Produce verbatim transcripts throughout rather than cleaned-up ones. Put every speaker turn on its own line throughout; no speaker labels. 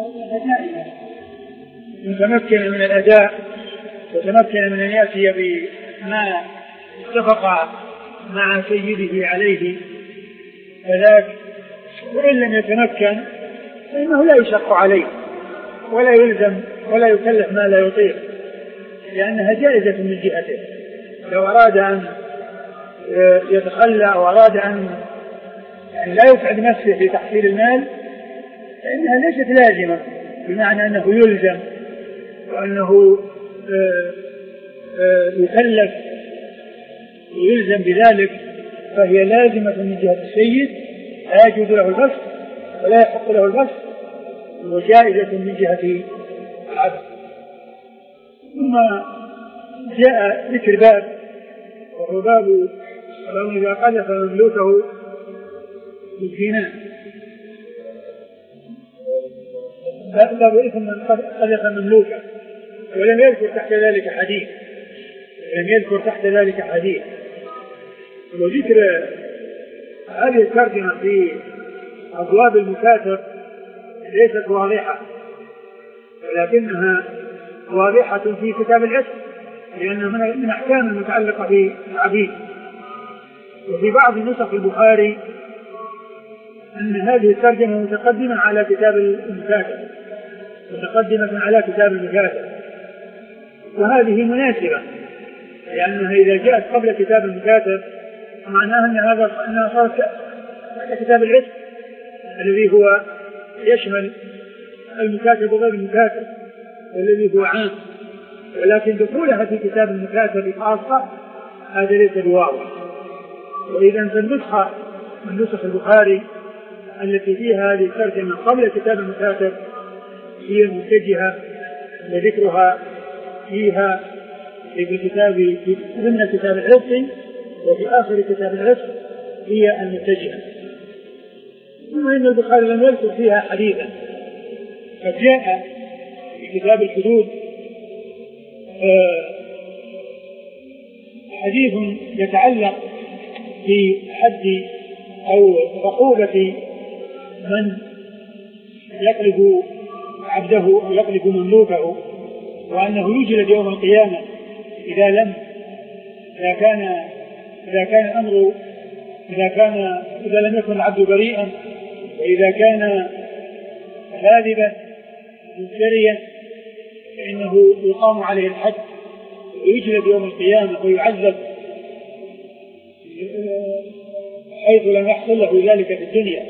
يتمكن من الأداء وتمكن من أن يأتي بما اتفق مع سيده عليه فذاك، وإن لم يتمكن فإنه لا يشق عليه ولا يلزم ولا يكلف ما لا يطيق، لأنها جائزة من جهته. لو أراد أن يتخلى أو أراد أن يعني لا يسعد نفسه في تحصيل المال فإنها ليست لازمة بمعنى أنه يلزم وأنه يكلف ويلزم بذلك، فهي لازمة من جهة السيد لا يجوز له البسط ولا يحق له البسط، وجائزة من جهة العبد. ثم جاء ذكر باب وهو باب لو إذا قذف مملوكه بالزنا، باب إثم من قذف مملوكه، ولم يذكر تحت ذلك حديث لم يذكر تحت ذلك حديث وذكر هذه الترجمة في أبواب المكاتب ليست واضحة، ولكنها واضحة في كتاب العتق لأنها من أحكام المتعلقة بالعبيد. وفي بعض نسخ البخاري أن هذه الترجمة متقدمة على كتاب المكاتب متقدمة على كتاب المكاتب وهذه مناسبة، لأنها إذا جاءت قبل كتاب المكاتب معناها أن هذا أنها صارت كتاب العتق الذي هو يشمل المكاتب وغير المكاتب والذي هو عام، ولكن دخولها في كتاب المكاتب خاصة هذا ليس بواضح. وإذا فالنسخة من نسخ البخاري التي فيها هذه الترجمة قبل كتاب المكاتب هي المتجهة وذكرها فيها في كتاب في ضمن كتاب العتق وفي آخر كتاب العتق هي المتجهة. ثم إن البخاري لم يذكر فيها حديثا، فجاء في كتاب الحدود حديث يتعلق بحد أو عقوبة من يقلب عبده أو يقلب مملوكه، وأنه يجلد يوم القيامة إذا لم إذا كان إذا كان الأمر إذا كان إذا لم يكن العبد بريئا، وإذا كان كاذبا مفتريا فإنه يقام عليه الحد ويجلد يوم القيامة ويعذب حيث لم يحصل له ذلك في الدنيا،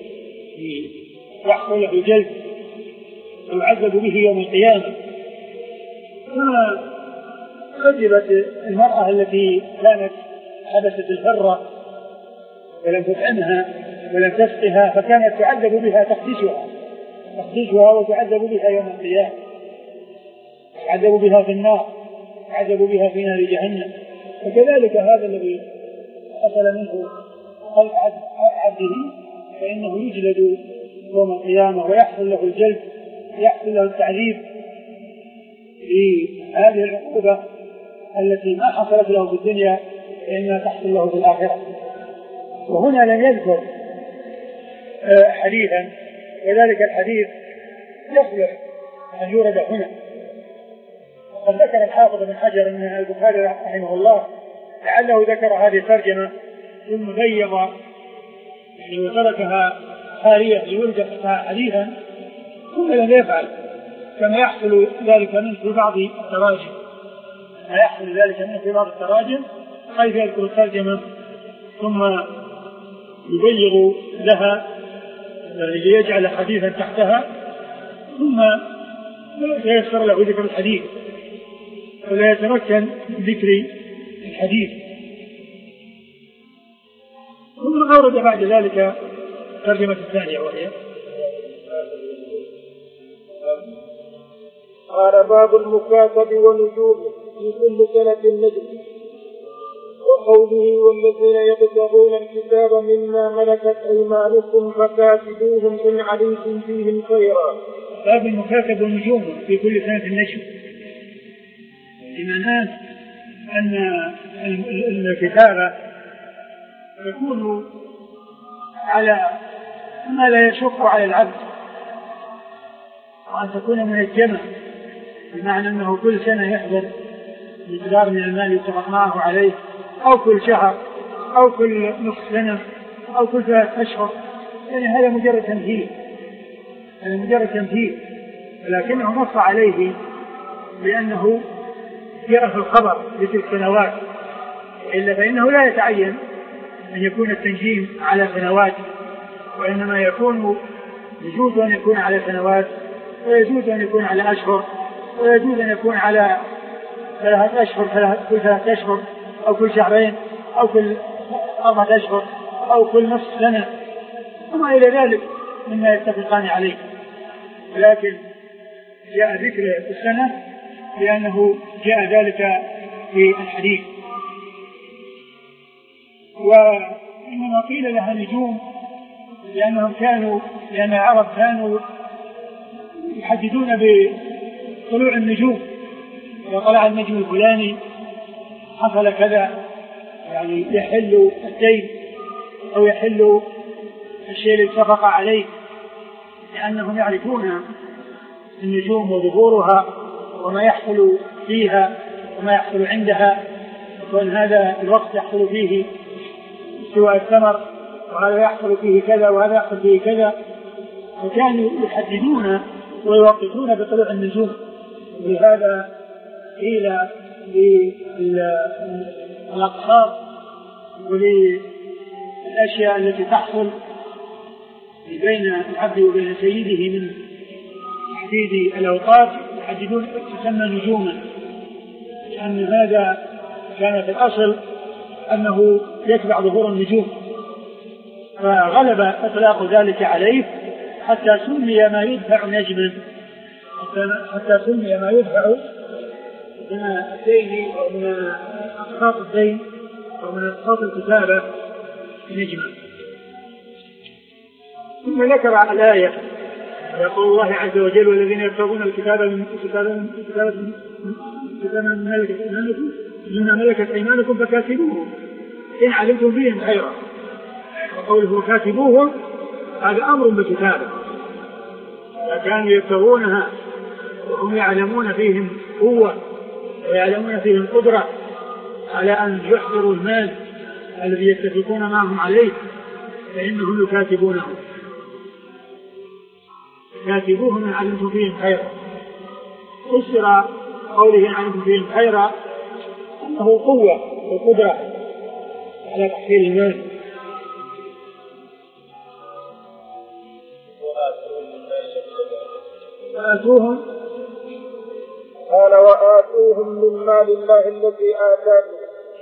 يحصل له جلد ويعذب به يوم القيامة. ثم خجبت المرأة التي كانت حبست الفرة ولم تطعمها ولم تسقها، فكانت تعذب بها تخدشها تخدشها وتعذب بها يوم القيامة، تعذب بها في النار، تعذب بها في نار جهنم. وكذلك هذا الذي حصل منه خلق عبده فإنه يجلد يوم القيامة ويحصل له الجلد، يحصل له التعذيب في هذه العقوبة التي ما حصلت له في الدنيا فإنها تحصل له في الآخرة. وهنا لم يذكر حديثا، وذلك الحديث يصلح أن يورد هنا. وقد ذكر الحافظ بن حجر أن البخاري رحمه الله لعله ذكر هذه الترجمة ثم بيض يعني وتركها خالية ليرجع حديثا ثم لم يفعل كما يحصل ذلك منه في بعض التراجم ما يحصل ذلك منه في بعض التراجم حيث يذكر الترجمة ثم يبيض لها ليجعل حديثا تحتها ثم ييسر له ذكر الحديث ولا يتمكن من ذكر الحديث. ثم أورد بعد ذلك الترجمة الثانية وهي
قال باب المكاتب ونجومه في كل سنة النجم، وقوله والذين يبتغون الكتاب مما ملكت أيمانكم فكاتبوهم إن علمتم فيهم خيرا.
باب المكاتب ونجومه في كل سنة النجم، بمعنى أن الكتابة يكون على ما لا يشق على العبد وأن تكون منجمة، بمعنى أنه كل سنة يحضر مقدار من المال يتفق معه عليه، أو كل شهر، أو كل نصف سنة، أو كل ثلاث أشهر. يعني هذا مجرد تمثيل، هذا مجرد تمثيل، لكنه نص عليه بأنه يرى في الخبر لتلك السنوات، إلا فإنه لا يتعين أن يكون التنجيم على سنوات، وإنما يكون يجوز أن يكون على سنوات، ويجوز أن يكون على أشهر، ويجوز أن يكون على ثلاثة أشهر كل ثلاثة أشهر، أو كل شهرين، أو كل أربعة أشهر، أو كل نصف سنة، وما إلى ذلك مما يتفقان عليه. لكن جاء ذكر السنة لأنه جاء ذلك في الحديث. وإنما قيل لها نجوم لأنهم كانوا لأن العرب كانوا يحددون بطلوع النجوم، إذا طلع النجم الفلاني حصل كذا، يعني يحل الدين أو يحل الشيء الذي اتفق عليه، لأنهم يعرفون النجوم وظهورها وما يحصل فيها وما يحصل عندها، وأن هذا الوقت يحصل فيه استواء الثمر، وهذا يحصل فيه كذا وهذا يحصل فيه كذا، فكانوا يحددون ويوقفون بطلوع النجوم. ولهذا قيل للأقصار وللأشياء التي تحصل بين العبد وبين سيده من تحديد الأوقات يحددون تسمى نجوما، لأن هذا كان في الأصل أنه يتبع ظهور النجوم، فغلب إطلاق ذلك عليه حتى سمي ما يدفع نجما، حتى سمي ما يدفع من الدين أو من أقساط الدين أو من أقساط الكتابة نجما. ثم ذكر الآية يقول الله عز وجل: والذين يبتغون الكتاب من كتاب من ملكة أيمانكم مما ملكت أيمانكم فكاتبوهم إن علمتم فيهم خيرا. وقوله كاتبوهم هذا أمر بكتابة، فكانوا يبتغونها وهم يعلمون فيهم قوة ويعلمون فيهم قدرة على أن يحضروا المال الذي يتفقون معهم عليه، فإنهم يكاتبونهم كاتبوهم إن علمتم فيهم خيرا. فسر قوله إن علمتم فيهم خيرا أنه قوة وقدرة على تحصيل المال. وآتوهم
قال وآتوهم من مال الله الذي آتاكم.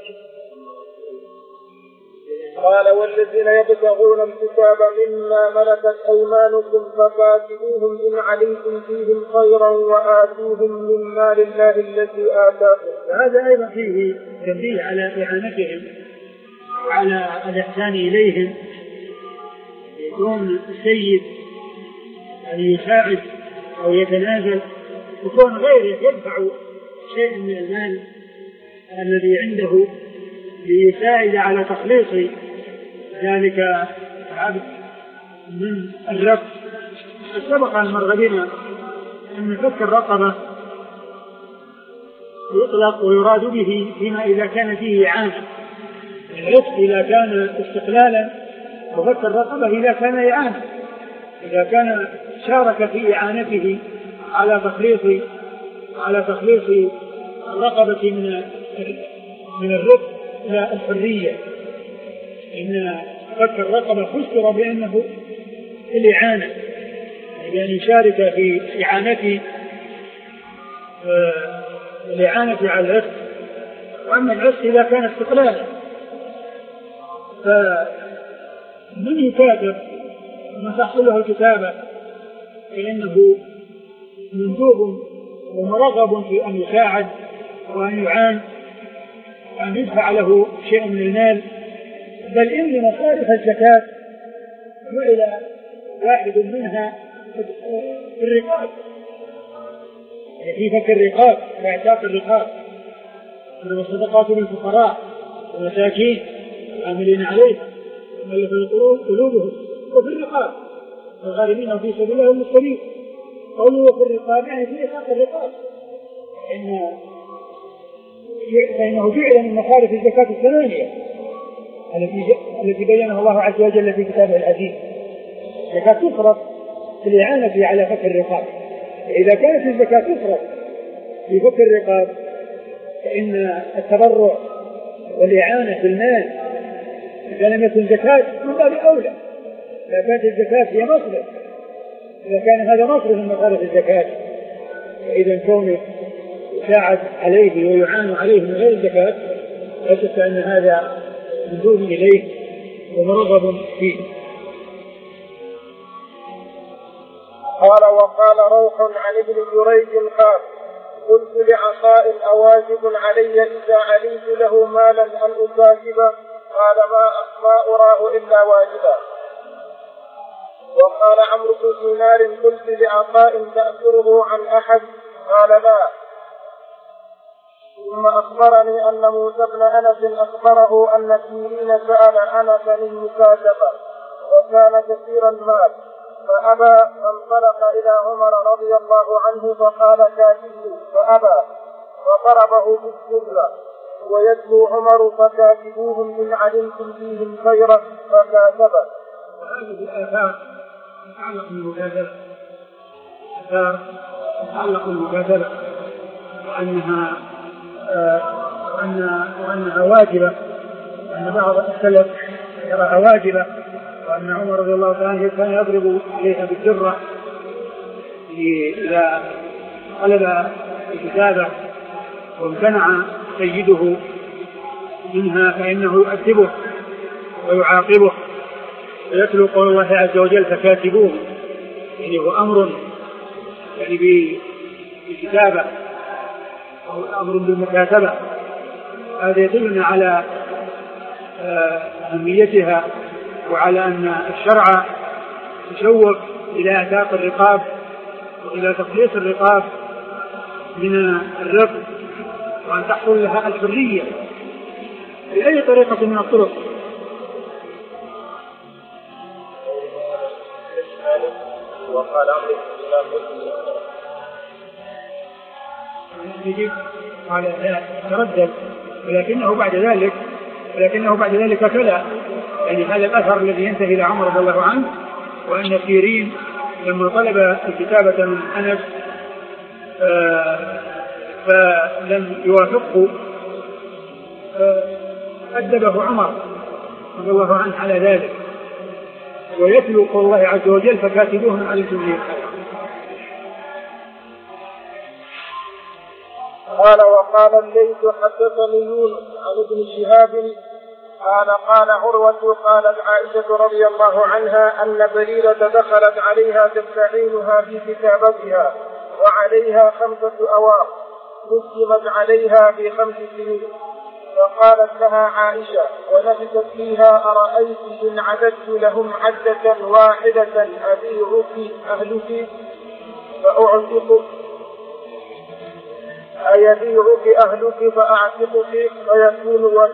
قال والذين يبتغون الكتاب مما ملكت أيمانكم فكاتبوهم إن علمتم فيهم خيرا وآتوهم من مال الله الذي آتاكم.
هذا أيضا فيه تنبيه على إعانتهم على الإحسان إليهم، يكون السيد أن يساعد أو يتنازل، يكون غيره يدفع شيء من المال الذي عنده ليساعد على تخليص ذلك العبد من الرق. سبق المر بنا أن فك الرقبة يطلق ويراد به فيما إذا كان فيه إعانة، العتق إذا كان استقلالا، وفك الرقبة إذا كان إعانة، إذا كان شارك في إعانته على تخليص على تخليص الرقبة من من الرق إلى الحرية. إن فك الرقبة فسر بأنه الإعانة، بأن يشارك في إعانته الإعانة على العتق. وأما العتق إذا كان استقلالا فمن يكاتب ومن تحصل له الكتابة فإنه مندوب ومرغب في أن يساعد وأن يعان وأن يدفع له شيء من المال. بل إن مصارف الزكاة جعل واحد منها في الرقاب، في فك الرقاب واعتاق الرقاب، إنما الصدقات للفقراء والمساكين العاملين عليها والمؤلفة قلوبهم وفي الرقاب والغارمين في سبيل الله والمسلمين. قوله في الرقاب يعني في إطلاق الرقاب، إن فإنه جعل من مصارف الزكاة الثمانية التي التي بينها الله عز وجل في كتابه العزيز. الزكاة تفرض في الإعانة على فك الرقاب، إذا كانت الزكاة تفرض في فك الرقاب فإن التبرع والإعانة بالمال إذا لم يكن زكاة من باب أولى. إذا كانت الزكاة هي مصرف، إذا كان هذا مصرف من مصارف الزكاة، فإذا كونه يساعد عليه ويعان عليه من غير الزكاة لا شك أن هذا مندوب إليه ومرغب فيه.
قال وقال روح عن ابن جريج قال قلت لعطاء أواجب علي إذا علمت له مالا أن أكاتبه؟ قال ما ما أراه إلا واجبا. وقال عمرو بن دينار قلت لعطاء تأثره عن أحد؟ قال لا. ثم أخبرني أن موسى بن أنس أخبره أن سيرين سأل أنس المكاتبة وكان كثير المال فأبى، فانطلق إلى عمر رضي الله عنه فقال كاتبه فأبى وضربه بالجرة ويتلو عمر فكاتبوهم إن علمتم فيهم خيرا فكاتبه.
هذه الآثار تتعلق بالمكاتبة، آثار تتعلق بالمكاتبة وأنها آه وأن وأنها واجبة، أن بعض السلف يراها واجبة، وأن عمر رضي الله عنه كان يضرب إليها بالجرة إذا طلب الكتابة وامتنع سيده منها فإنه يؤدبه ويعاقبه ويتلو قول الله عز وجل فكاتبوه، يعني هو أمر يعني بالكتابة أو أمر بالمكاتبة. هذا يدلنا على أهميتها وعلى أن الشرع يشوق إلى اعتاق الرقاب وإلى تخليص الرقاب من الرق وأن تحصل لها الحرية بأي طريقة من الطرق.
وقال
قال تردد ولكنه بعد ذلك ولكنه بعد ذلك كلا، يعني هذا الأثر الذي ينتهي إلى عمر رضي الله عنه وأن سيرين لما طلب الكتابة من أنس آه فلم يوافقه أدبه عمر رضي الله عنه على ذلك ويتلو قول الله عز وجل فكاتبوهم عليكم به الخير.
قال وقال الليث حدثني يونس عن ابن شهاب قال قال عروة قالت عائشة رضي الله عنها أن بريرة دخلت عليها تستعينها في كتابتها وعليها خمسة أواق قسمت عليها في خمس سنين، فقالت لها عائشة ونفست فيها أرأيت إن عددت لهم عدة واحدة أبيعك أهلك فأعتقك أيبيعك أهلك فأعتقك فيكون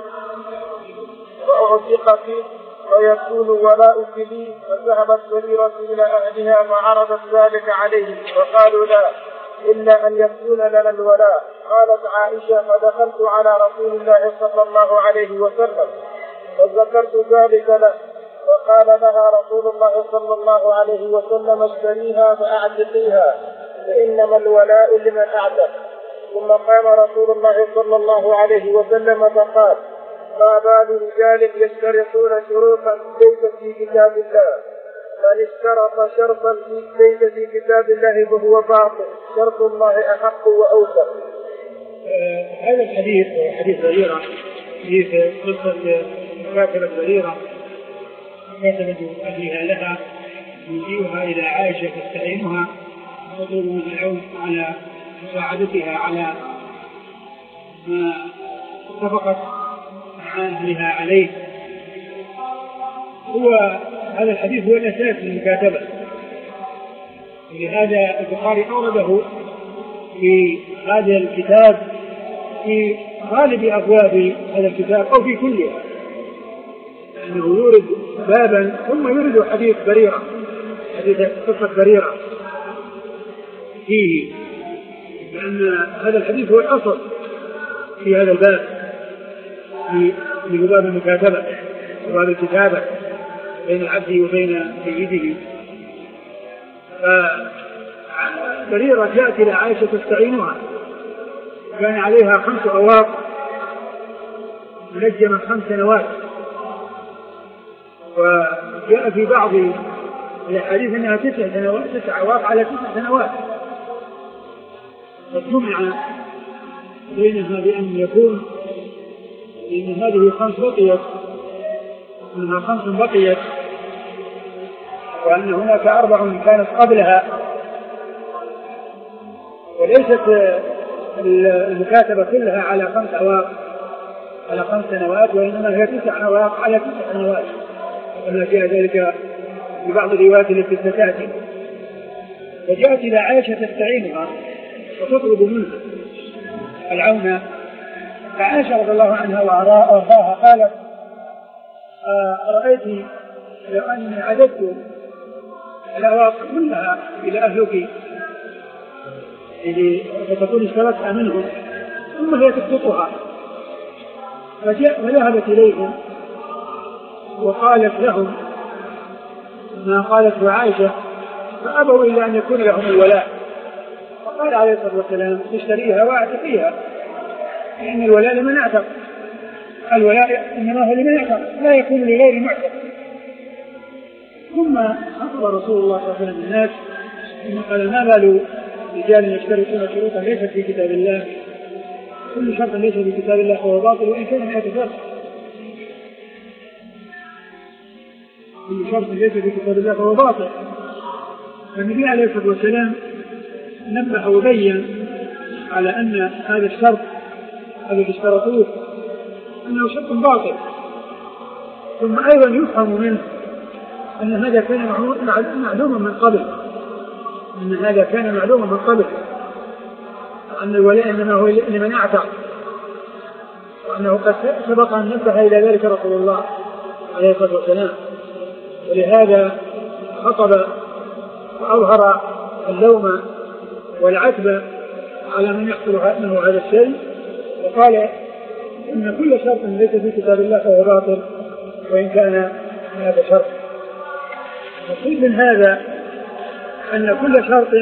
فأعتقك ويكون ولاؤك لي؟ فذهبت بريرة إلى أهلها فعرضت ذلك عليهم فقالوا لا إلا أن يكون لنا الولاء. قالت عائشة فدخلت على رسول الله صلى الله عليه وسلم فذكرت ذلك له فقال لها رسول الله صلى الله عليه وسلم اشتريها فأعتقيها فإنما الولاء لمن أعتق. ثم قام رسول الله صلى الله عليه وسلم فقال ما بال رجال يشترطون شروطا ليست في كتاب الله، من اشترط شرطا ليس في كتاب الله فهو باطل، شرط الله أحق وأوثق.
آه هذا الحديث حديث بريرة في قصة مكاتبة بريرة مكاتبة أهلها لها يجيئها إلى عائشة تستعينها وتطلب من العون على مساعدتها على ما اتفقت مع أهلها عليه. هو هذا الحديث هو الأساس للمكاتبة، لهذا البخاري أورده في هذا الكتاب في غالب أبواب هذا الكتاب أو في كلها، لأنه يورد بابا ثم يورد حديث بريرة، حديث قصة بريرة، فيه، لأن هذا الحديث هو الأصل في هذا الباب في باب المكاتبة وباب الكتابة بين العبد وبين سيده. فبريرة جاءت إلى عائشة تستعينها، كان عليها خمس أواق منجمة خمس سنوات، وجاء في بعض الحديث أنها تسع سنوات تسع أواق على تسع سنوات، فجمع بينها بأن يكون إن هذه خمس بقيت منها خمس بقيت، وأن هناك أربع كانت قبلها، وليست المكاتبة كلها على خمس أواق على خمس سنوات، وإنما هي تسع أواق على تسع سنوات، كما جاء ذلك في بعض الروايات التي ستأتي. فجاءت إلى عائشة تستعينها وتطلب منها العون، فعائشة رضي الله عنها وأرضاها قالت: أرأيت لو أني عددت الأواق كلها إلى أهلك فتكون اشترتها منهم ثم هي تسقطها. فجاء وذهبت إليهم وقالت لهم ما قالت عائشة، فأبوا إلا أن يكون لهم الولاء. فقال عليه الصلاة والسلام: اشتريها واعتقيها، لأن الولاء لمن اعتق، الولاء إنما هو لمن اعتق، لا يكون لغير معتق. ثم أخبر رسول الله صلى الله عليه وسلم الناس ثم قال: ما بال رجال يشترطون شروطا ليست في كتاب الله، كل شرط ليس في كتاب الله فهو باطل وإن كان مئة شرط، كل شرط ليس في كتاب الله فهو باطل. فالنبي عليه الصلاة والسلام نبه وبين على أن هذا الشرط الذي اشترطوه أنه شرط باطل. ثم أيضا يفهم منه أن هذا كان معلوما من قبل أن هذا كان معلوما من قبل أن الولاء إنما هو لمن أعتق، وأنه قد سبق أن نبه إلى ذلك رسول الله عليه الصلاة والسلام. ولهذا خطب وأظهر اللوم والعتب على من يحصل منه هذا الشيء، وقال إن كل شرط ليس في كتاب الله فهو باطل وإن كان هذا شرط. نقول من هذا أن كل شرط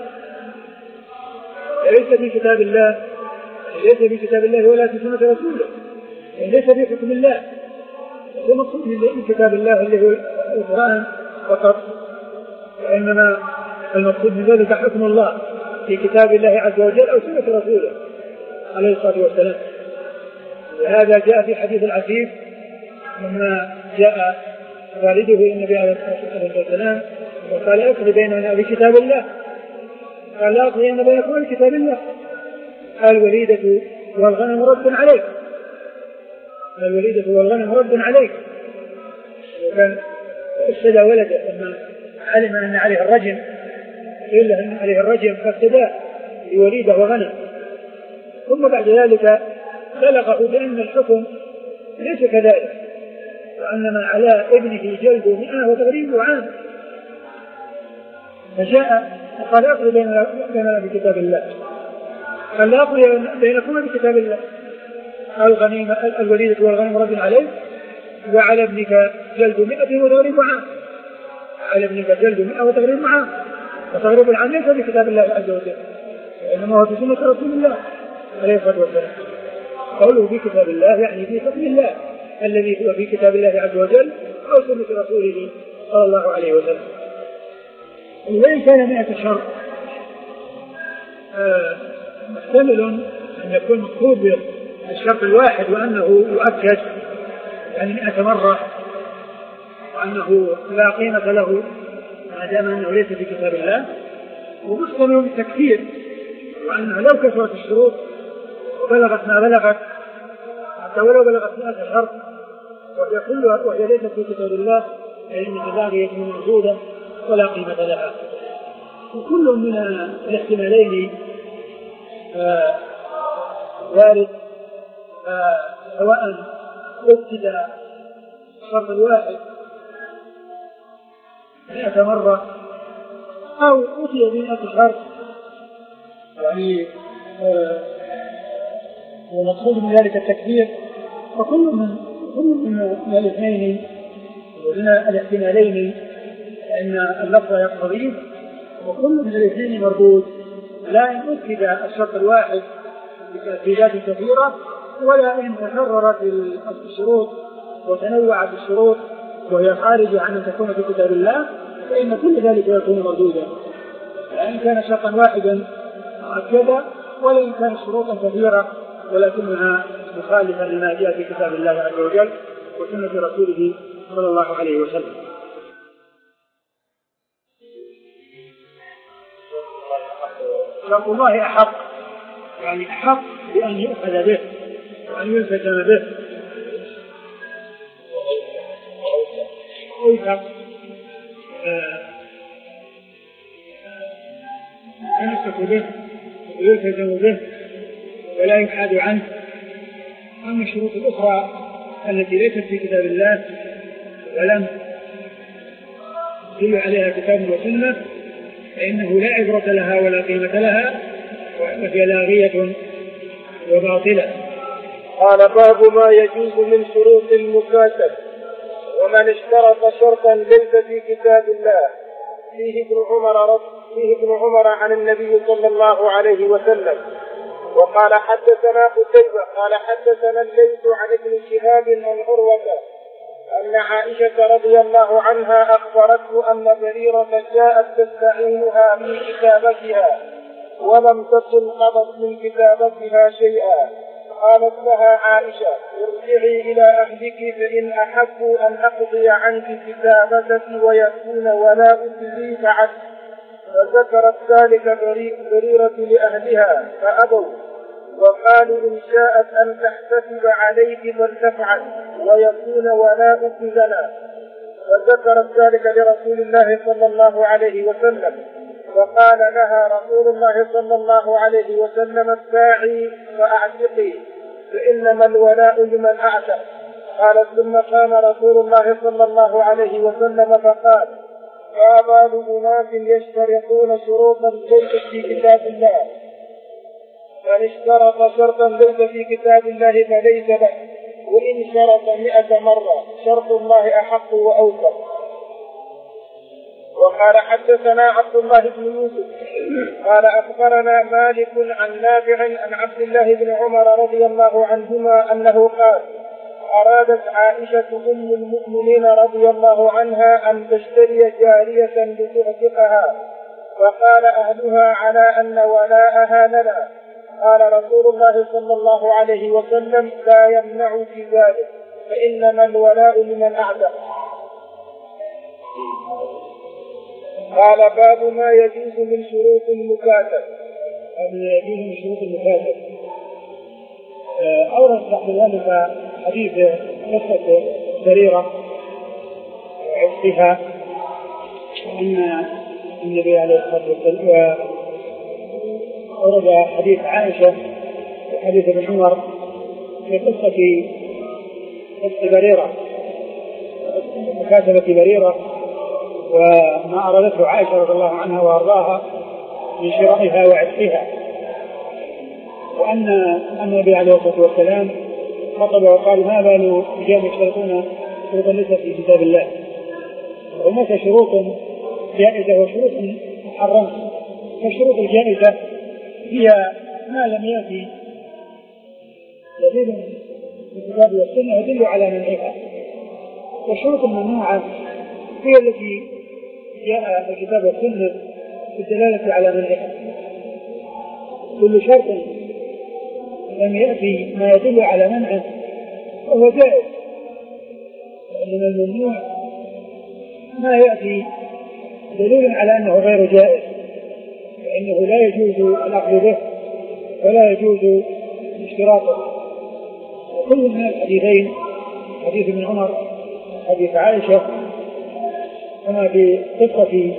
ليس في كتاب الله ليس في كتاب الله ولا في سنة رسوله، ليس في حكم الله. هو مقصود من كتاب الله اللي هو القرآن فقط، وإنما المقصود من ذلك حكم الله في كتاب الله عز وجل أو سنة رسوله عليه الصلاة والسلام. وهذا جاء في حديث العفيف لما جاء والده النبي عليه الصلاة والسلام وقال: اقضي بيننا بكتاب الله. قال: لا أقضي بينكم بكتاب الله. قال: الوليدة والغنم رد عليك، الوليدة والغنم رد عليك. وكان ابتدى ولده لما علم أن عليه الرجم إلا أن عليه الرجم فابتدى بوليدة وغنم. ثم بعد ذلك بلغه بأن الحكم ليس كذلك، وأنما على ابنه جلد مئة وتغريب عام. فجاء وقال: اقضي بيننا بكتاب الله. قال: لا أقضي بينكم بكتاب الله. الغنيمة الوليدة والغنم رد عليك، وعلى ابنك جلد مئة وتغريب عام. على ابنك جلد مئة وتغريب عام. وتغريب العام ليس بكتاب الله عز وجل، وإنما هو في سنة رسول الله عليه الصلاة والسلام. قوله في كتاب الله يعني في حكم الله الذي هو في كتاب الله عز وجل أو سنة رسوله صلى الله عليه وسلم. وإن كان مئة شرط محتمل أن يكون مقصود بالشرط الواحد وأنه يؤكد يعني مئة مرة، وأنه لا قيمة له ما دام أنه ليس في كتاب الله، ومحتمل بالتكثير، وأنه لو كثرت الشروط وبلغت ما بلغت حتى ولو بلغت مئة شرط وهي كلها وهي ليست في كتاب الله فإن هذه موجودة ولا قيمة لها. وكل من الاحتمالين آه وارد، آه سواء أكد الشرط الواحد مئة مرة أو أتي بمئة شرط يعني ومقصود من ذلك التكبير، فكل من كل من الاثنين ومن الاحتمالين أن اللفظ يقتضيه، وكل من الاثنين مردود، لا إن أكد الشرط الواحد بتأكيدات كثيرة، ولا إن تكررت الشروط وتنوعت الشروط وهي خارجة عن أن تكون في كتاب الله، فإن كل ذلك يكون مردودا، لأن كان شرطا واحدا مؤكدا، ولا إن كان شروطا كثيرة ولكنها مخالفة لما جاء في كتاب الله عز وجل وسنة رسوله صلى الله عليه وسلم. شرط الله أحق، يعني أحق بأن يؤخذ به وأن يلتزم به، أوثق يمسك به ويلتزم به ولا يحاد عنه. أما الشروط الأخرى التي ليست في كتاب الله ولم يدل عليها كتاب وسنة فإنه لا عبرة لها ولا قيمة لها، وهي لاغية وباطلة.
قال: باب ما يجوز من شروط المكاتب. ومن اشترط شرطا ليس في كتاب الله. فيه ابن عمر رضي فيه ابن عمر عن النبي صلى الله عليه وسلم. وقال: حدثنا قتيبة قال حدثنا الليث عن ابن شهاب عن عروة أن عائشة رضي الله عنها أخبرته أن بريرة جاءت تستعينها في كتابتها ولم تكن قضت من كتابتها شيئا، قالت لها عائشة: ارجعي إلى أهلك فإن أحبوا أن أقضي عنك كتابتك ويكون ولاؤك لي فعلت. فذكرت ذلك بريرة لأهلها فأبوا، وقالوا: إن شاءت أن تحتسب عليك فلتفعل ويكون ولاؤك لنا. فذكرت ذلك لرسول الله صلى الله عليه وسلم، فقال لها رسول الله صلى الله عليه وسلم: ادفعي فأعتقي فإنما الولاء لمن أعتق. قال: ثم قام رسول الله صلى الله عليه وسلم فقال: فما بال أناس يشترطون شروطا ليست في كتاب الله، من اشترط شرطا ليس في كتاب الله فليس له، وإن شرط مئة مرة شرط الله أحق وأوثق. وقال: حدثنا عبد الله بن يوسف قال أخبرنا مالك عن نافع عن عبد الله بن عمر رضي الله عنهما أنه قال: أرادت عائشة أم المؤمنين رضي الله عنها أن تشتري جارية لتعتقها، فقال أهلها على أن ولاءها لنا. قال رسول الله صلى الله عليه وسلم: لا يمنع في ذلك، فإنما الولاء لمن أعتق. قال: باب ما يجوز من شروط المكاتب.
ما يجوز من شروط المكاتب. أورد بعد ذلك حديث قصة بريرة وعتقها، أن النبي عليه الصلاة والسلام، أورد حديث عائشة وحديث ابن عمر في قصة قصة بريرة، مكاتبة بريرة، وما أرادته عائشة رضي الله عنها وأرضاها من شرائها وعتقها، وأن النبي عليه الصلاة والسلام خطب وقال: ما بال رجال يشترطون شروطا ليست في كتاب الله. هناك شروط جائزة وشروط محرمة. فالشروط الجائزة هي ما لم يأتي دليل في الكتاب والسنة يدل على منعها، والشروط الممنوعة هي التي جاء الكتاب والسنة بالدلالة على منعها. كل شرط لم يأتي ما يدل على منعه فهو جائز، لأن الممنوع ما يأتي دليل على أنه غير جائز، فإنه لا يجوز الأخذ به ولا يجوز اشتراطه. وكل من الحديثين، حديث ابن عمر حديث عائشة، كما في قصة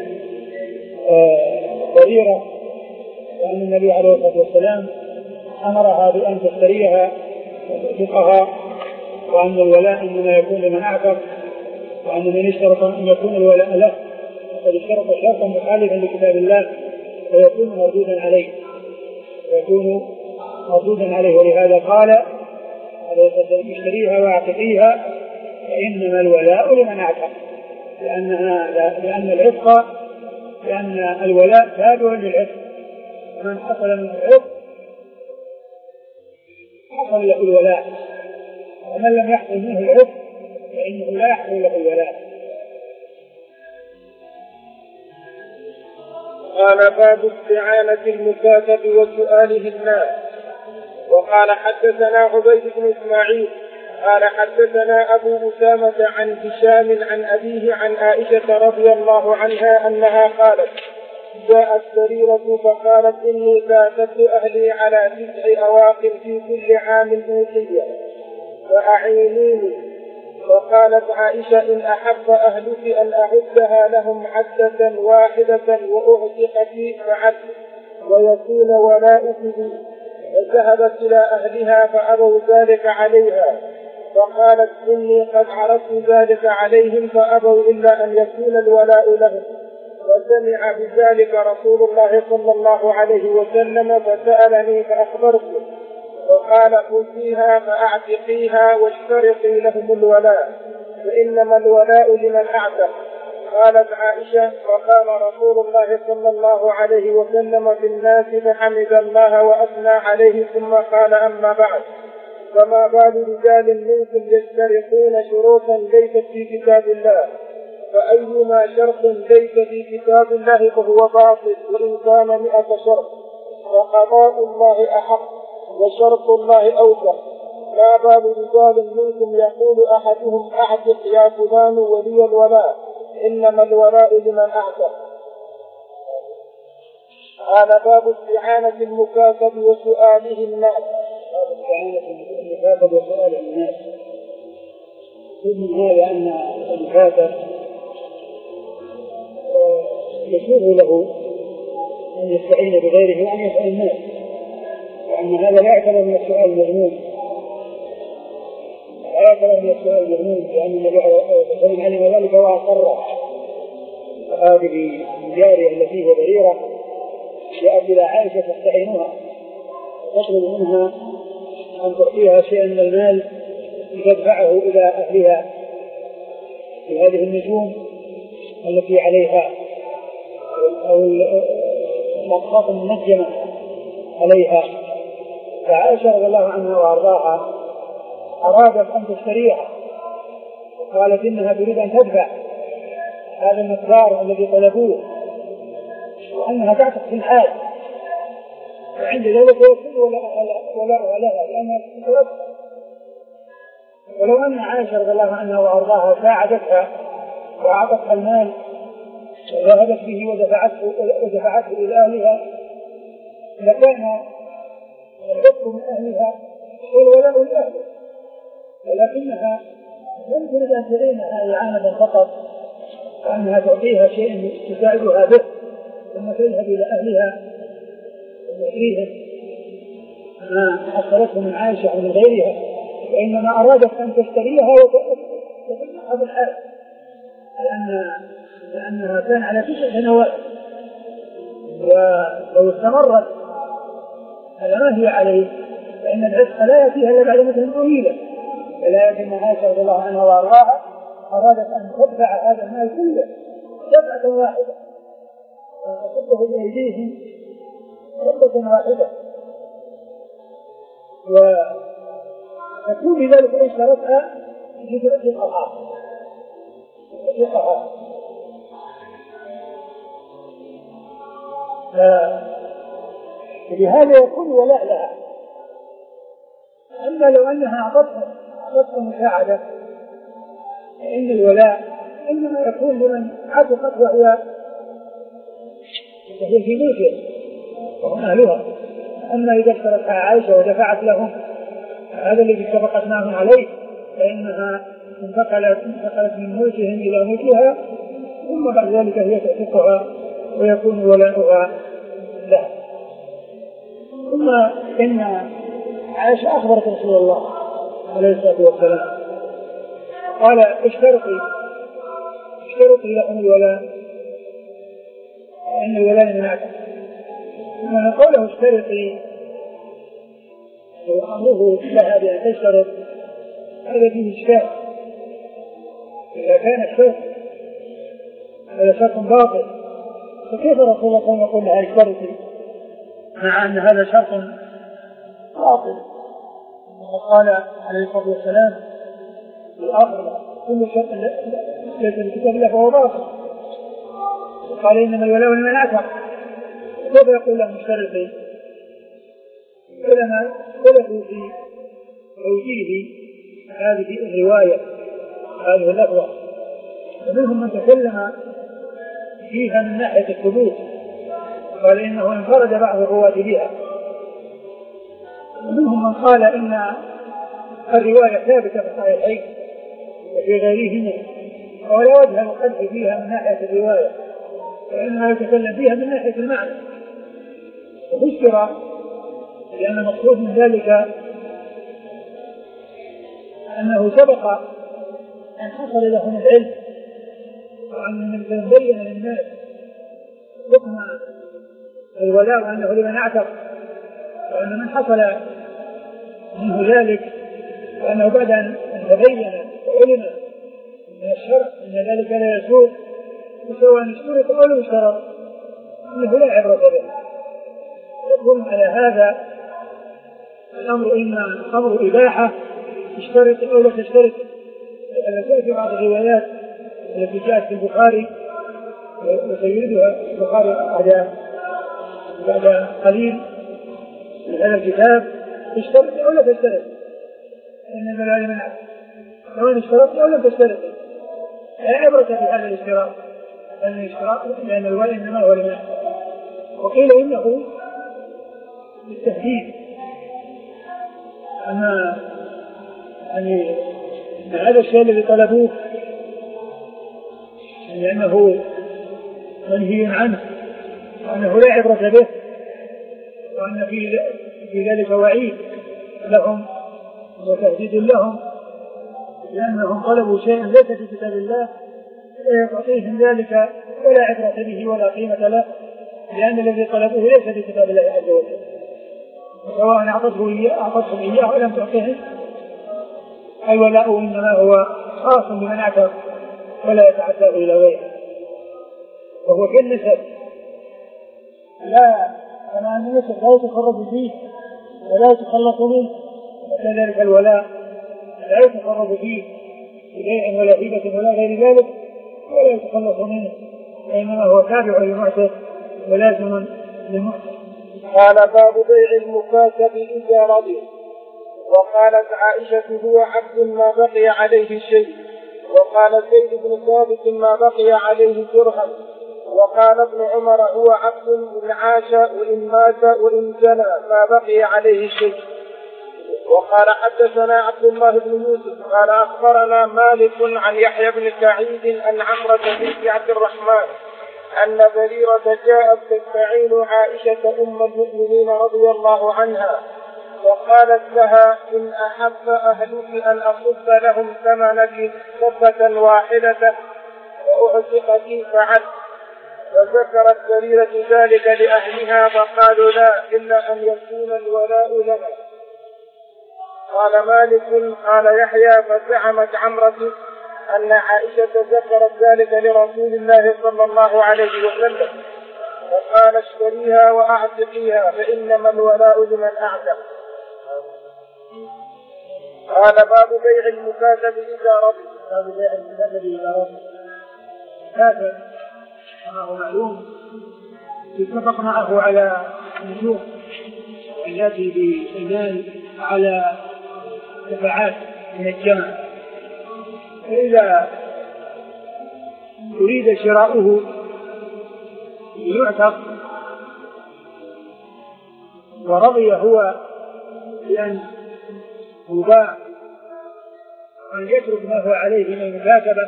بريرة وأن النبي عليه الصلاة والسلام أمرها بأن تشتريها وتعتقها، وأن الولاء إنما يكون لمن أعتق، وأن من اشترط أن يكون الولاء له فقد اشترط شرطا مخالفا لكتاب الله فيكون مردودا عليه. ويكون مردودا عليه. ولهذا قال اشتريها واعتقيها فإنما الولاء لمن اعتق، لأنها لأن العتق لأن الولاء تابع للعتق، ومن حصل من العتق حصل له الولاء، ومن لم يحصل منه العتق فإنه لا يحصل له الولاء.
قال باب استعانة المكاتب وسؤاله الناس. وقال حدثنا عبيد بن إسماعيل قال حدثنا أبو أسامة عن هشام عن أبيه عن عائشة رضي الله عنها أنها قالت جاءت سريرة فقالت إني كاتبت أهلي على تسع أواق في كل عام أوصية فأعينوني. وقالت عائشة إن أحب أهلك أن أعدها لهم عدة واحدة وأعتقك فعد ويكون ولاؤك بي. فذهبت إلى أهلها فأبوا ذلك عليها، فقالت إني قد عرفت ذلك عليهم فأبوا إلا أن يكون الولاء لهم. وسمع بذلك رسول الله صلى الله عليه وسلم فسألني فأخبرته، وقال خذيها فأعتقيها واشترطي لهم الولاء فإنما الولاء لمن أعتق. قالت عائشة وقال رسول الله صلى الله عليه وسلم في الناس فحمد الله وأثنى عليه ثم قال أما بعد فما بال رجال منكم يشترطون شروطا ليست في كتاب الله، فأيما شرط ليس في كتاب الله فهو باطل وإن كان مئة شرط، وقضاء الله أحق وشرط الله أوثق. لا بال رجال منكم يقول أحدهم أعتق يا فلان ولي الولاء، إنما الولاء لمن أعتق. قال باب استعانة المكاتب وسؤاله الناس.
باب استعانة المكاتب وسؤاله الناس. من هذا أن المكاتب يسوغ له أن يستعين بغيره وأن يسأل الناس، وأن هذا لا يعتبر من السؤال المذموم، لا يعتبر من السؤال المذموم، لأن النبي عليه الصلاة والسلام علم ذلك وأقره. هذه الجارية التي هي بريرة جاءت إلى عائشة تستعينها تطلب منها أن تعطيها شيئا من المال لتدفعه إلى أهلها في هذه النجوم التي عليها أو الأقساط المنجمة عليها. فعائشة رضي الله عنها وأرضاها أرادت أن تشتريها، قالت إنها تريد أن تدفع هذا المقدار الذي طلبوه وأنها تعتق في الحال، وعند ذلك يكون ولاؤها لها لأنها تتوفى. ولو أن عائشة رضي الله عنها وأرضاها ساعدتها وأعطتها المال وذهبت به ودفعته, ودفعته إلى أهلها لكان الحكم من أهلها والولاء لأهلها، ولكنها لم تريد أن تدينها إعانة فقط، وأنها تعطيها شيئا تساعدها به ثم تذهب إلى أهلها وتعطيهم ما حصلته من عائشة ومن غيرها، وإنما أرادت أن تشتريها وتبنيها بالحال، لأن لأنها كان على تسع سنوات، ولو استمرت على ما هي عليه فإن العتق لا يأتيها إلا بعد مدة طويلة. ولكن عائشة رضي الله عنها وأرضاها أرادت أن تدفع هذا المال كله دفعة واحدة وتصبه بأيديهم دفعة واحدة، وتكون بذلك إن شرطها لترقها ترقها فلهذا يكون ولاء لها. أما لو أنها أعطتها أعطتها مساعدة فإن الولاء إنما يكون لمن عتقت وهي وهي في ملكه وهم أهلها. أما إذا اشترتها عائشة ودفعت لهم هذا الذي اتفقت معهم عليه فإنها انتقلت انتقلت من ملكهم إلى ملكها، ثم بعد ذلك هي تعتقها ويكون ولاؤها لها. ثم إن عائشة أخبرت رسول الله عليه الصلاة والسلام قال اشترطي اشترطي لهم الولاء إن الولاء من عتق. ومن قوله اشترطي وأمره لها بأن تشترط هذا فيه إشكال. إذا كان الشرط هذا شرط باطل فكيف رسول الله يقول لها اشترطي مع أن هذا شرط باطل؟ وقال عليه الصلاة والسلام الأخر كل شرط ليس بكتاب الله فهو باطل، وقال إنما الولاء لمن أعتق. كيف يقول له مشترطي؟ علماء اختلفوا في توجيه هذه الرواية هذه اللفظة، ومنهم من تكلم فيها من ناحية الثبوت قال إنه انفرد بعض الرواة بها، ومنهم من قال إن الرواية ثابتة في الصحيحين وفي غيرهما ولا وجه للقدح فيها من ناحية الرواية، فإنها يتكلم فيها من ناحية المعنى. وفسر لأن المقصود من ذلك أنه سبق أن حصل لهم العلم وأن من بين للناس حكم الولاء وأنه لمن اعتق، وأن من حصل منه ذلك وأنه بعد أن تبين وعلم من الشرع أن ذلك لا يسوء سواء اشترط أو لم يشترط أنه لا عبرة به. يقول على هذا الأمر إما أمر إباحة اشترط أو لا تشترط، لأن تأتي بعض الروايات التي جاءت في البخاري وسيردها البخاري بعد بعد قليل من هذا الكتاب اشترط أو لا تشترط، إنما لا منع سواء اشترط أو لم تشترط لا عبرة بهذا الاشتراط، لأن الاشتراط لأن الولاء إنما هو لمنع. وقيل إنه بالتهديد أما يعني هذا الشيء الذي طلبوه لأنه منهي عنه وأنه لا عبرة به وأن في ذلك وعيد لهم وتهديد لهم لأنهم طلبوا شيئا ليس في كتاب الله ويعطيهم ذلك ولا عبرة به ولا قيمة له، لأن الذي طلبوه ليس في كتاب الله عز وجل، سواء أعطته إياه أعطتهم إياه ولم تعطيهم. الولاء إنما هو خاص بمن اعتق ولا يتعدى إلى غيره، وهو كالنسب لا كما أن النسب لا يتخرج فيه ولا يتخلص منه، وكذلك الولاء لا يتخرج فيه ببيع ولا هبة ولا غير ذلك ولا يتخلص منه، وإنما هو تابع للمعتق ولازم للمعتق.
قال باب بيع المكاتب إذا رضي. وقالت عائشة هو عبد ما بقي عليه شيء. وقال زيد بن ثابت ما بقي عليه درهم. وقال ابن عمر هو عبد إن عاش وإن مات وإن زنى ما بقي عليه شيء. وقال حدثنا عبد الله بن يوسف قال أخبرنا مالك عن يحيى بن سعيد أن عمرة بنت عبد الرحمن أن بريرة جاءت تستعين عائشة أم المؤمنين رضي الله عنها وقالت لها إن أحب أهلك أن أصب لهم ثمنك صبة واحدة وأعتقك فعلت. فذكرت بريرة ذلك لأهلها فقالوا لا إلا أن يكون الولاء لنا. قال مالك قال يحيى فزعمت عمرة أن عائشة ذكرت ذلك لرسول الله صلى الله عليه وسلم فقال اشتريها وأعتقيها فإنما الولاء لمن أعتق. قال باب بيع المكاتب إذا رضي.
باب بيع المكاتب إذا رضي. كاتب كما هو معلوم اتفق معه على النجوم التي بالمال على دفعات من الجمع، فإذا يريد شراؤه يعتق ورضي هو بأن يباع وأن يترك ما هو عليه من المكاتبة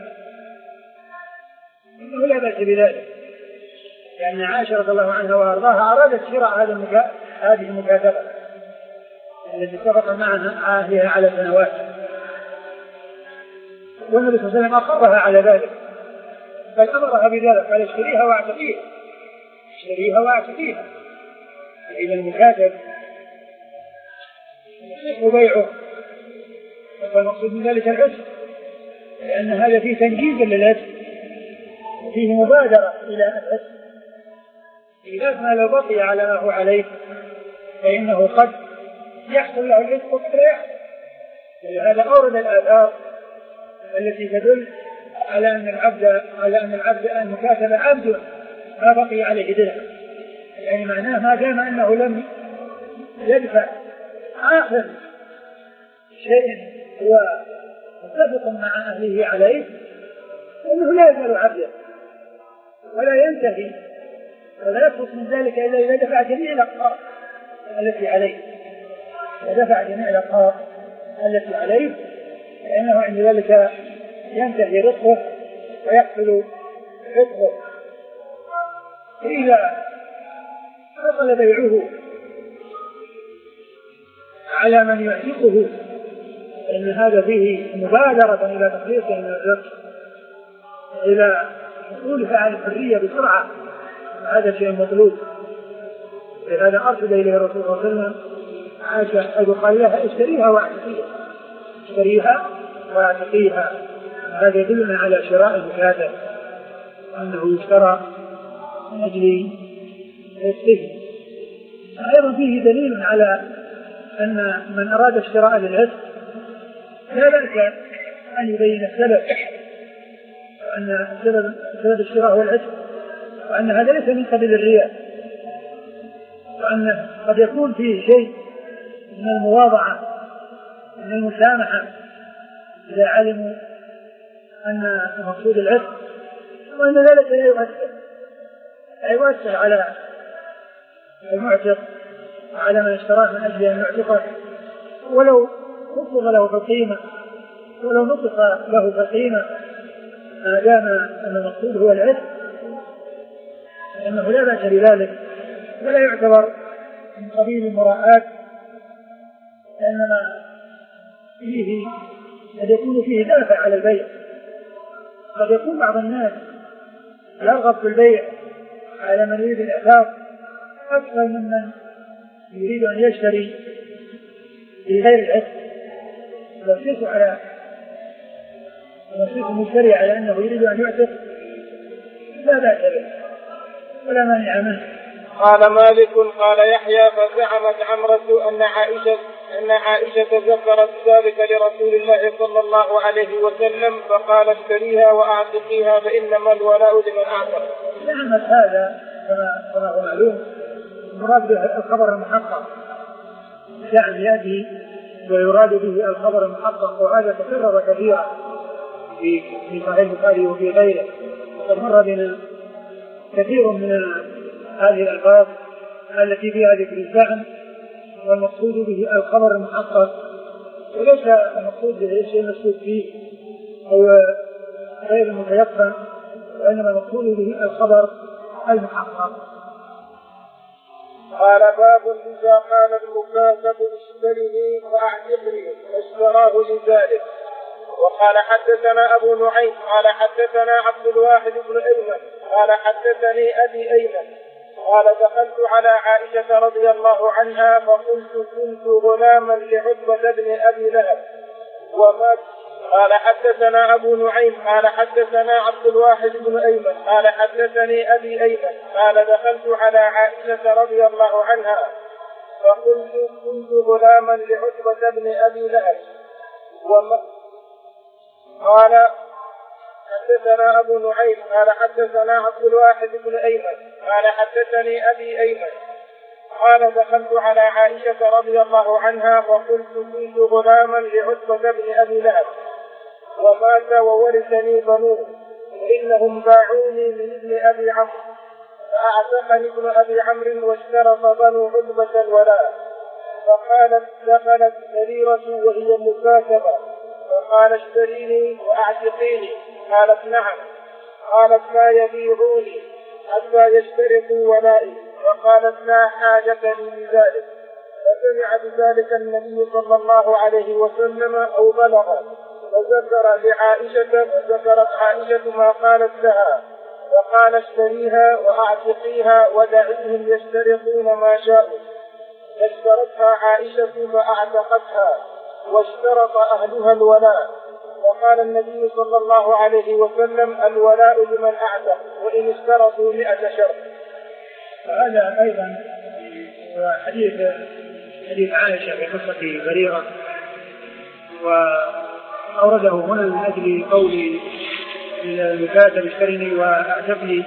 إنه لا بأس بذلك، لأن عائشة رضي الله عنها وأرضاها أرادت شراء هذه المكاتبة التي اتفق معها أهلها على سنوات، والنبي صلى الله عليه وسلم أقرها على ذلك بل أمرها بذلك قال اشتريها واعتقيها اشتريها واعتقيها. إذا المكاتب يصح بيعه، والمقصود من ذلك العتق، لأن هذا فيه تنجيز للعتق وفيه مبادرة إلى العتق، خلاف ما لو بقي على ما هو عليه فإنه قد يحصل له العتق وقد لا يحصل. لهذا أورد الآثار التي تدل على أن العبد على أن العبد المكاتب عبد ما بقي عليه درهم، يعني معناه ما دام أنه لم يدفع آخر شيء هو متفق مع أهله عليه أنه لا يزال عبدا ولا ينتهي ولا يخلص من ذلك إلا إذا دفع جميع الأقطار التي عليه، إذا دفع جميع الأقطار التي عليه فإنه عند ذلك ينتهي رزقه ويحصل رزقه. فإذا حصل بيعه على من يعتقه فإن هذا فيه مبادرة إلى تخليصه من الرزق إلى حصوله على الحرية بسرعة، هذا شيء مطلوب. لهذا أرشد إليه الرسول صلى الله عليه وسلم عائشة حيث قال لها اشتريها واعتقيها، اشتريها واعتقيها. هذا يدلنا على شراء المكاتب أنه يشترى من أجل رزقه. أيضا فيه دليل على أن من أراد الشراء للعتق لا بأس أن يبين السبب، وأن سبب, سبب الشراء هو العتق، وأن هذا ليس من قبيل الرياء، وأن قد يكون فيه شيء من المواضعة من المسامحة إذا علموا أن مقصود العتق، وأن ذلك لا يؤثر لا يؤثر على المعتق وعلى من اشتراه من أجل أن يعتقه، ولو نطق له فقيمة ولو نطق له فقيمة ما دام أن المقصود هو العتق فإنه لا بأس بذلك، ولا يعتبر من قبيل المراءات، لأنما فيه قد يكون فيه دافع على البيع. قد يكون بعض الناس يرغب في البيع على من يريد الإعتاق أكثر ممن يريد أن يشتري بغير العتق، يصيص على يصيص المشتري على أنه يريد أن يعتق لا بأس به ولا مانع منه.
قال مالك قال يحيى فزعمت عمرة أن عائشة أن عائشة ذكرت ذلك لرسول الله صلى الله عليه وسلم فقال اشتريها وأعتقيها فإنما الولاء لمن أعتق.
زعمت هذا كما هو معلوم المراد به الخبر المحقق، زعم يأتي ويراد به الخبر المحقق، وهذا تكرر كثيرا في في صحيح البخاري وفي غيره، وقد مر بنا كثير من هذه الألفاظ التي فيها ذكر الزعم، والمقصود به الخبر المحقق، وليس المقصود به الشيء المشكوك فيه أو غير المتيقن، وإنما المقصود به الخبر المحقق.
قال باب إذا قال المكاتب اشترني وأعتقني فاشتراه لذلك. وقال حدثنا أبو نعيم قال حدثنا عبد الواحد بن أيمن قال حدثني أبي أيمن قال دخلت على عائشة رضي الله عنها فقلت كنت غلاما لعتبة بن أبي لهب ومات. قال حدثنا أبو نعيم قال حدثنا عبد الواحد بن أيمن قال حدثني أبي أيمن قال دخلت على عائشة رضي الله عنها فقلت كنت غلاما لعتبة بن أبي لهب ومات. قال حدثنا أبو نعيم قال حدثنا عبد الواحد بن أيمن قال حدثني أبي أيمن قال دخلت على عائشة رضي الله عنها فقلت كنت غلاما لعتبة بن أبي لهب ومات وورثني بنوه وإنهم باعوني من ابن أبي عمرو فأعتقني ابن أبي عمرو واشترط بنو عتبة الولاء. فقالت دخلت سريرة وهي مكاتبة فقال اشتريني وأعتقيني قالت نعم. قالت لا يبيعوني حتى يشترطوا ولائي وقالت لا حاجة لي بذلك. فسمع بذلك النبي صلى الله عليه وسلم أو بلغ فذكر لعائشة فذكرت عائشة ما قالت لها فقال اشتريها وأعتقيها ودعيهم يشترطون ما شاءوا. فاشترتها عائشة فأعتقتها واشترط أهلها الولاء، وقال النبي صلى الله عليه وسلم الولاء لمن أعتق وإن اشترطوا مئة شرط.
وهذا أيضا حديث حديث عائشة في قصة بريرة، وأورده هنا من أجل قول المكاتب اشترني وأعتقني،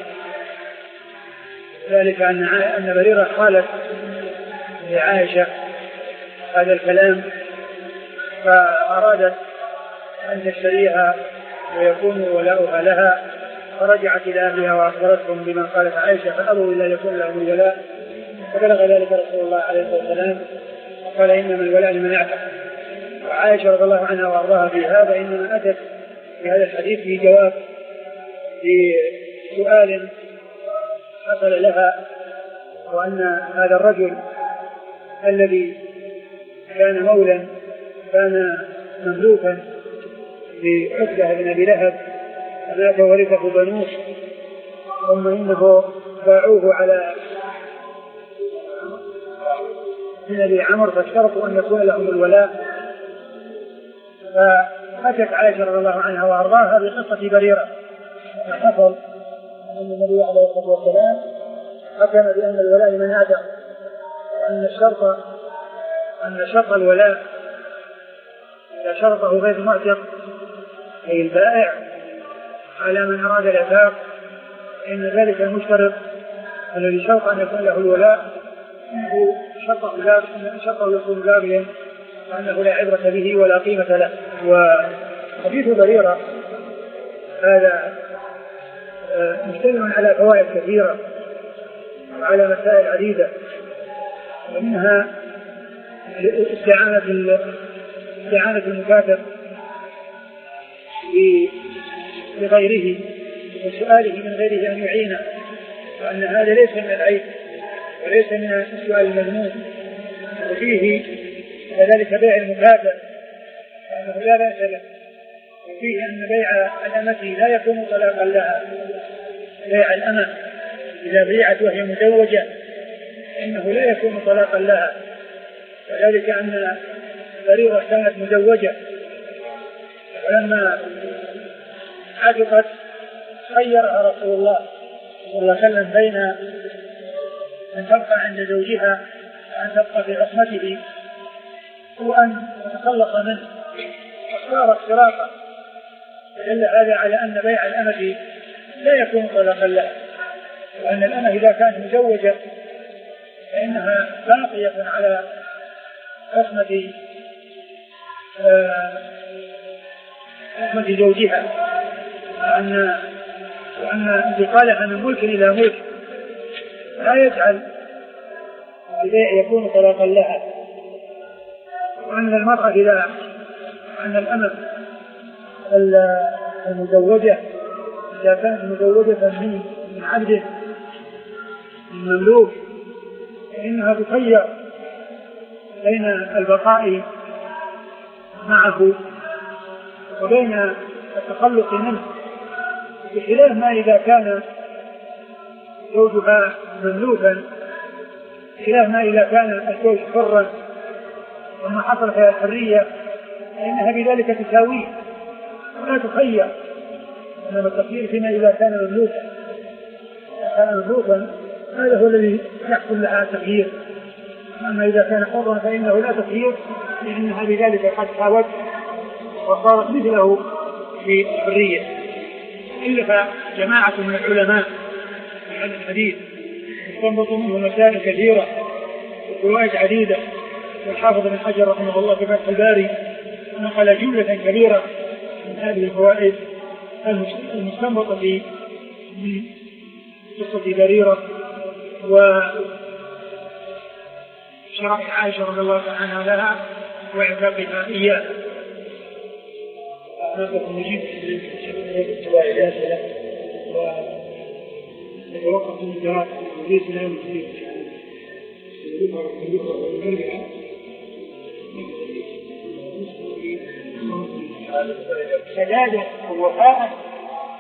ذلك أن أن بريرة قالت لعائشة هذا الكلام فأرادت أن تشتريها ويكون ولاؤها لها، فرجعت إلى أهلها وأخبرتهم بما قالت عائشة فأبوا إلا يكون لهم الولاء، فبلغ ذلك رسول الله عليه الصلاة والسلام قال إنما الولاء لمن اعتق. وعائشة رضي الله عنها وأرضاها في هذا إنما أتت في هذا الحديث في جواب لسؤال حصل لها، وأن هذا الرجل الذي كان مولا كان مملوكا لعتبة بن أبي لهب مات ورثه بنوه، ثم إنه باعوه على من أبي عمرو فاشترطوا أن يكون لهم الولاء. فأتت عائشة رضي الله عنها وأرضاها بقصة بريرة، حصل أن النبي عليه الصلاة والسلام حكم بأن الولاء لمن اعتق، وأن الشرط أن شرط الولاء إذا شرطه غير معتق أي البائع على من أراد العتاق إن ذلك المشترط الذي شرط أن يكون له الولاء إنه شرطه يكون باغيا وأنه لا عبرة به ولا قيمة له. وحديث بريرة هذا مشتمل على فوائد كثيرة وعلى مسائل عديدة، ومنها استعانة استعانة المكاتب بغيره وسؤاله من غيره أن يعينه، وأن هذا ليس من العيب وليس من السؤال المذموم. وفيه كذلك بيع المكاتب أنه لا بأس له، وفيه أن بيع الأمة لا يكون طلاقا لها، بيع الأمة إذا بيعت وهي مزوجة إنه لا يكون طلاقا لها، وذلك أن بريرة كانت مزوجة، ولما عتقت خيرها رسول الله صلى الله عليه وسلم بين أن تبقى عند زوجها وأن تبقى في عصمته وأن تتخلص منه، فصار اختراقا. دل هذا على أن بيع الأمة لا يكون طلاقا لها، وأن الأمة إذا كانت مزوجة فإنها باقية على عصمة عصمة زوجها، وأن وأن انتقالها من ملك إلى ملك لا يجعل البيع يكون طلاقا لها. وأن المرأة إذا أن الأمة المزوجة إذا كانت مزوجة من عبده من مملوك فإنها تخير بين البقاء معه وبين التخلص منه، بخلاف ما إذا كان زوجها مملوكا، بخلاف ما إذا كان الزوج حرا وما حصل فيها الحرية فإنها بذلك تساويه ولا تخير. إنما التخيير فيما إذا كان مملوكا، كان مملوكا هذا هو الذي يحصل لها تخيير، أما إذا كان حرا فإنه لا تخيير، لأنها بذلك قد ساوت وصارت مثله في الحرية. إلا جماعة من العلماء في هذا الحديث استنبطوا منه مسائل كثيرة وفوائد عديدة، والحافظ بن حجر رحمه الله في فتح الباري نقل جملة كبيرة من هذه الفوائد المستنبطة في قصة بريرة وشرع عائشة رضي الله عنها لها وعتاقها إياه. نقف نجيب الفوائدات ونتوقف من الدراسة وليس لنا مزيد سدادا ووفاء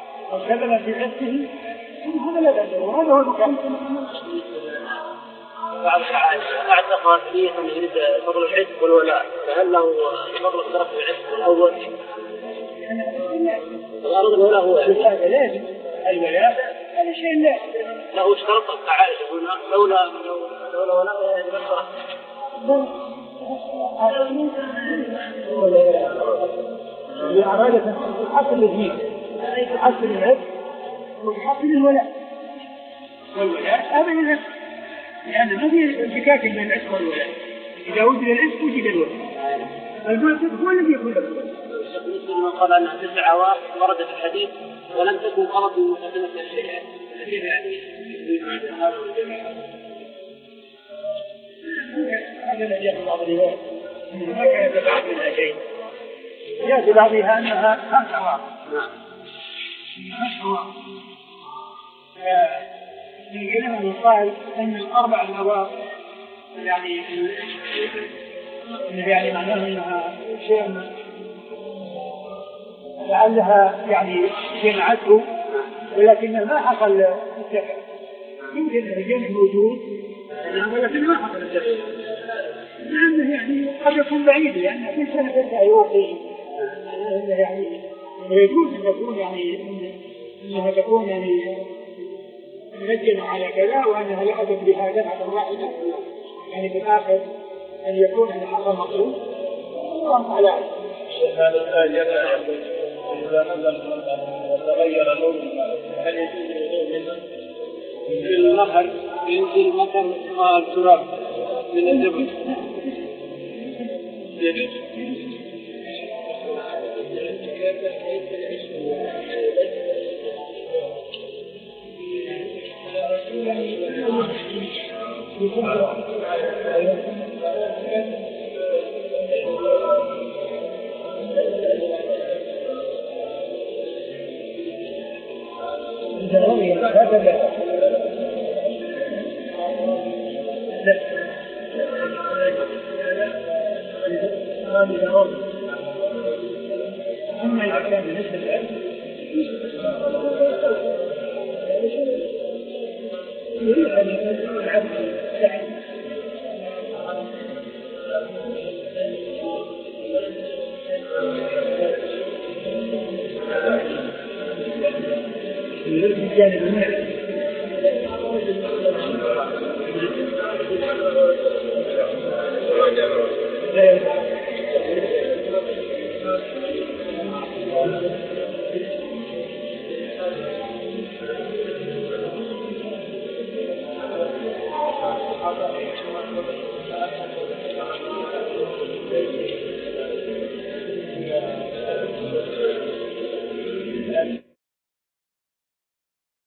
وسببا في عفته هذا لا بأس، وهذا هو المكان.
بعض العائلة اعتقد نية أن يريد فضل العتق والولاء، فهل له فضل درجة العتق الأول؟ الغرض الولاء هو
هذا لازم، الولاء هذا شيء لازم.
له اشترط العائلة هنا لولا لولا ولاء يبصر.
هي عادة حصل الاثنين، حصل العتق وحصل الولاء. والولاء هذا من العتق، لأن ما في انفكاك بين العتق والولاء. إذا وجد العتق وجد الولاء. المعتق هو الذي يكون له.
بالنسبة لمن قال أنها تسع عوام ورد في الحديث ولم تكن قرض من مقدمة الشريعة، كيف يعني هذا
هذا الذي يقول بعض الروايات ما كانت تبعث منها شيء. يأتي بعضها أنها خمس عوام.
نعم.
خمس عوام. من كلمة يقال أن الأربع العوام يعني يعني معناه أنها شيء لعلها يعني جمعته ولكنه ما حصل التفع. يمكن الجمع موجود ولكن ما حصل التفع، لأنه يعني قد يكون بعيد، لأن يعني في سنة ترجع يوقي يعني يجوز أن تكون يعني أنها تكون يعني منجمة على كذا وأنها لا أدب بها دفعة واحدة، يعني في الآخر أن يكون الحق مقصود الله على
هذا الآية إذا نزل وتغير لون هل يجوز الوضوء منه؟
في النهر ينزل مطر التراب من الجبل يجوز.
أما إذا كان بالنسبة للعلم يريد أن يكون العبد سعيد يريد الجانب المعنى